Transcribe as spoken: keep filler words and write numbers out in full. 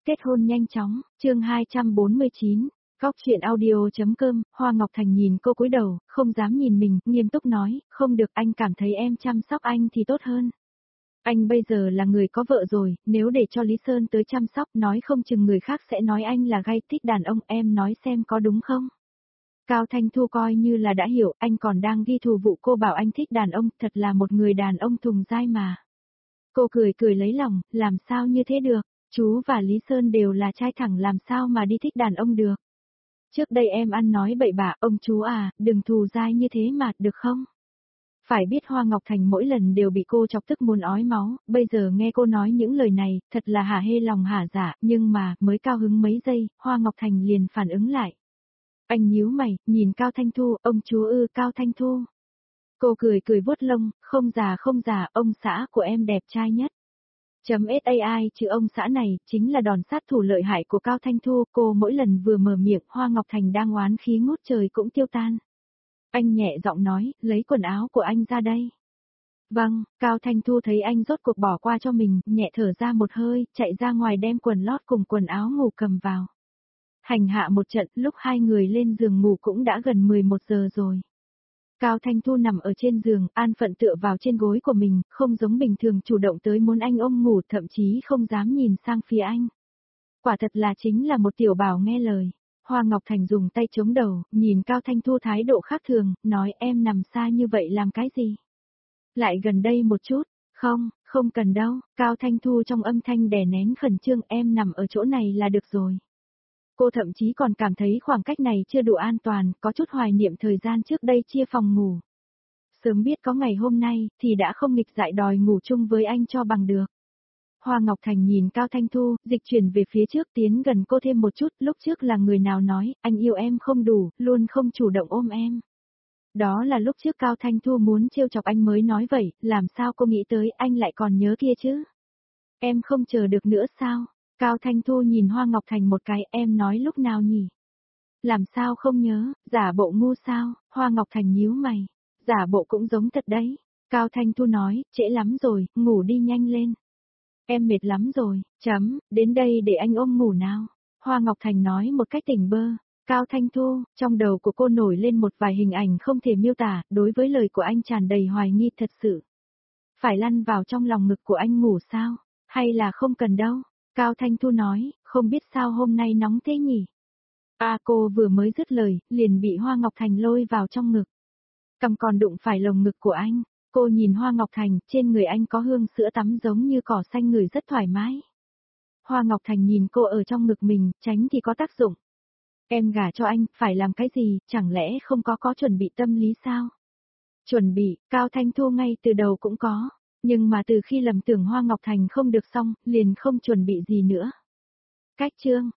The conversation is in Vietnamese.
kết hôn nhanh chóng, chương hai trăm bốn mươi chín, Góc chuyện audio.com, Hoa Ngọc Thành nhìn cô cúi đầu, không dám nhìn mình, nghiêm túc nói, không được, anh cảm thấy em chăm sóc anh thì tốt hơn. Anh bây giờ là người có vợ rồi, nếu để cho Lý Sơn tới chăm sóc nói không chừng người khác sẽ nói anh là gay thích đàn ông, em nói xem có đúng không? Cao Thanh Thu coi như là đã hiểu, anh còn đang ghi thù vụ cô bảo anh thích đàn ông, thật là một người đàn ông thùng dai mà. Cô cười cười lấy lòng, làm sao như thế được, chú và Lý Sơn đều là trai thẳng làm sao mà đi thích đàn ông được. Trước đây em ăn nói bậy bạ, ông chú à, đừng thù dai như thế mà, được không? Phải biết Hoa Ngọc Thành mỗi lần đều bị cô chọc tức muốn ói máu, bây giờ nghe cô nói những lời này, thật là hả hê lòng hả dạ, nhưng mà, mới cao hứng mấy giây, Hoa Ngọc Thành liền phản ứng lại. Anh nhíu mày, nhìn Cao Thanh Thu, ông chú ư Cao Thanh Thu. Cô cười cười vuốt lông, không già không già, ông xã của em đẹp trai nhất. Chấm sai chứ ông xã này, chính là đòn sát thủ lợi hại của Cao Thanh Thu, cô mỗi lần vừa mở miệng, Hoa Ngọc Thành đang oán khí ngút trời cũng tiêu tan. Anh nhẹ giọng nói, lấy quần áo của anh ra đây. Vâng, Cao Thanh Thu thấy anh rốt cuộc bỏ qua cho mình, nhẹ thở ra một hơi, chạy ra ngoài đem quần lót cùng quần áo ngủ cầm vào. Hành hạ một trận, lúc hai người lên giường ngủ cũng đã gần mười một giờ rồi. Cao Thanh Thu nằm ở trên giường, an phận tựa vào trên gối của mình, không giống bình thường chủ động tới muốn anh ôm ngủ, thậm chí không dám nhìn sang phía anh. Quả thật là chính là một tiểu bảo nghe lời. Hoa Ngọc Thành dùng tay chống đầu, nhìn Cao Thanh Thu thái độ khác thường, nói em nằm xa như vậy làm cái gì? Lại gần đây một chút, không, không cần đâu, Cao Thanh Thu trong âm thanh đè nén khẩn trương, em nằm ở chỗ này là được rồi. Cô thậm chí còn cảm thấy khoảng cách này chưa đủ an toàn, có chút hoài niệm thời gian trước đây chia phòng ngủ. Sớm biết có ngày hôm nay, thì đã không nghịch dại đòi ngủ chung với anh cho bằng được. Hoa Ngọc Thành nhìn Cao Thanh Thu, dịch chuyển về phía trước tiến gần cô thêm một chút, lúc trước là người nào nói, anh yêu em không đủ, luôn không chủ động ôm em. Đó là lúc trước Cao Thanh Thu muốn trêu chọc anh mới nói vậy, làm sao cô nghĩ tới anh lại còn nhớ kia chứ? Em không chờ được nữa sao? Cao Thanh Thu nhìn Hoa Ngọc Thành một cái, em nói lúc nào nhỉ? Làm sao không nhớ, giả bộ ngu sao? Hoa Ngọc Thành nhíu mày, giả bộ cũng giống thật đấy. Cao Thanh Thu nói, trễ lắm rồi, ngủ đi nhanh lên. Em mệt lắm rồi, chấm, đến đây để anh ôm ngủ nào. Hoa Ngọc Thành nói một cách tỉnh bơ. Cao Thanh Thu, trong đầu của cô nổi lên một vài hình ảnh không thể miêu tả, đối với lời của anh tràn đầy hoài nghi thật sự. Phải lăn vào trong lòng ngực của anh ngủ sao? Hay là không cần đâu? Cao Thanh Thu nói, không biết sao hôm nay nóng thế nhỉ? À cô vừa mới dứt lời, liền bị Hoa Ngọc Thành lôi vào trong ngực. Cầm còn đụng phải lồng ngực của anh. Cô nhìn Hoa Ngọc Thành, trên người anh có hương sữa tắm giống như cỏ xanh ngửi rất thoải mái. Hoa Ngọc Thành nhìn cô ở trong ngực mình, tránh thì có tác dụng. Em gả cho anh, phải làm cái gì, chẳng lẽ không có có chuẩn bị tâm lý sao? Chuẩn bị, Cao Thanh Thu ngay từ đầu cũng có, nhưng mà từ khi lầm tưởng Hoa Ngọc Thành không được xong, liền không chuẩn bị gì nữa. Cách chương,